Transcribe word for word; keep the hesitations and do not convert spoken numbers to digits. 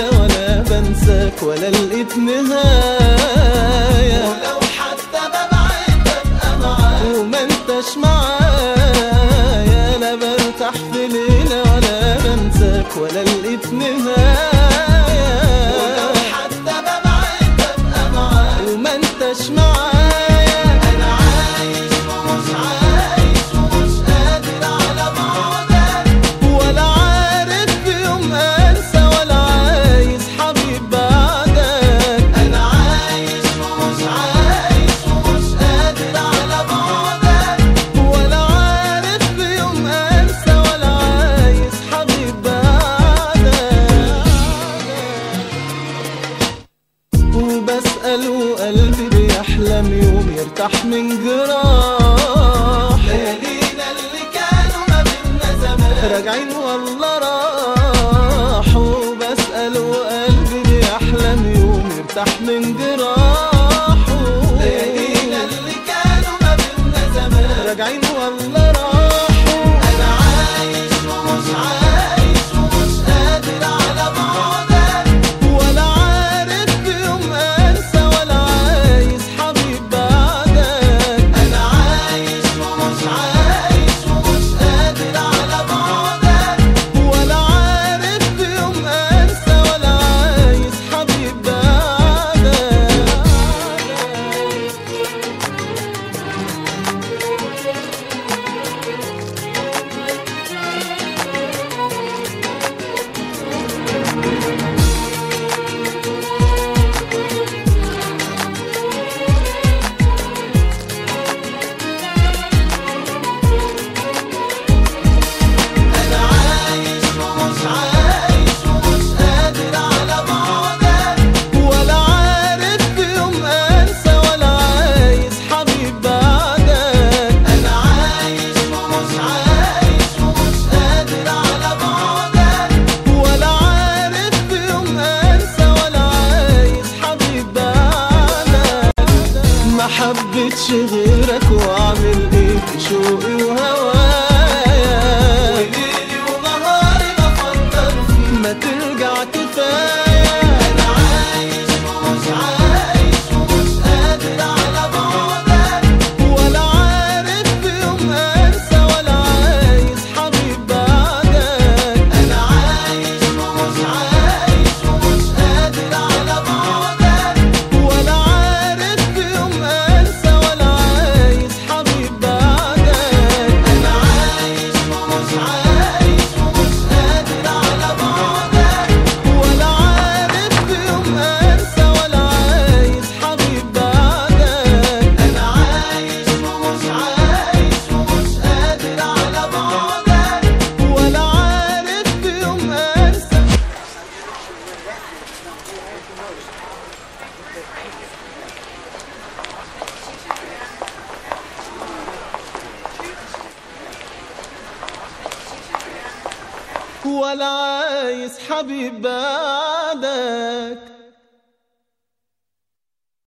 ليلة ولا بنساك ولا لقيت نهاية، ولو حتى ببعد ببقى معاك وما انتش معايا. لا برتاح في ليلة ولا بنساك ولا لقيت نهاية، ولو حتى ببعد ببقى معاك وما انتش معايا. أنا عايش ومش عايش ومش قادر على بعدك، ولا عارف في يوم انسى ولا عايز حبيب بعدك. أنا عايش ومش عايش ومش قادر على بعدك، ولا عارف في يوم انسى ولا عايز حبيب بعدك. وبسأل وقلبي بيحلم يوم يرتاح من جراح، ليالينا اللي كانوا ما بينا زمان راجعين والله راحوا. بسأل وقلبي بيحلم يوم يرتاح من جراحه، ليالينا اللي كانوا ما بينا زمان راجعين والله راحوا. أنا عايش ومش عايش ومش قادر على بعدك، ولا عارف في يوم انسى ولا عايز حبيب بعدك. أنا عايش ومش عايش ومش قادر على بعدك، ولا عارف في يوم انسى ولا عايز حبيب بعدك. أنا عايش ومش عايش ومش قادر على بعدك، ولا عارف في يوم انسى ولا عايز حبيب بعدك. أنا عايش ومش عايش ومش قادر على بعدك، ولا عارف في يوم انسى ولا عايز حبيب بعدك. ما حبيتش غيرك واعمل ايه في شوقي وهوايا، وليلي ونهاري بفكر فيك. ما ترجع كفاية. أنا عايش ومش عايش ومش قادر على بعدك، ولا عارف في يوم انسى ولا عايز حبيب بعدك. أنا عايش ومش عايش ومش قادر على بعدك، ولا عارف في يوم انسى ولا عايز حبيب بعدك. أنا عايش ومش عايش ومش قادر على بعدك، ولا عارف في يوم انسى ولا عايز حبيب بعدك. أنا عايش ومش عايش ومش قادر على بعدك. ولا عارف في يوم انسى. ولا عايز حبيب بعدك.